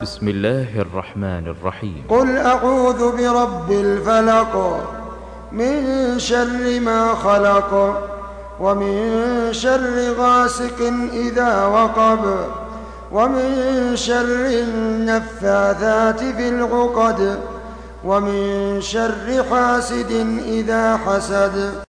بسم الله الرحمن الرحيم. قل أعوذ برب الفلق من شر ما خلق ومن شر غاسق إذا وقب ومن شر النفاثات في العقد ومن شر حاسد إذا حسد.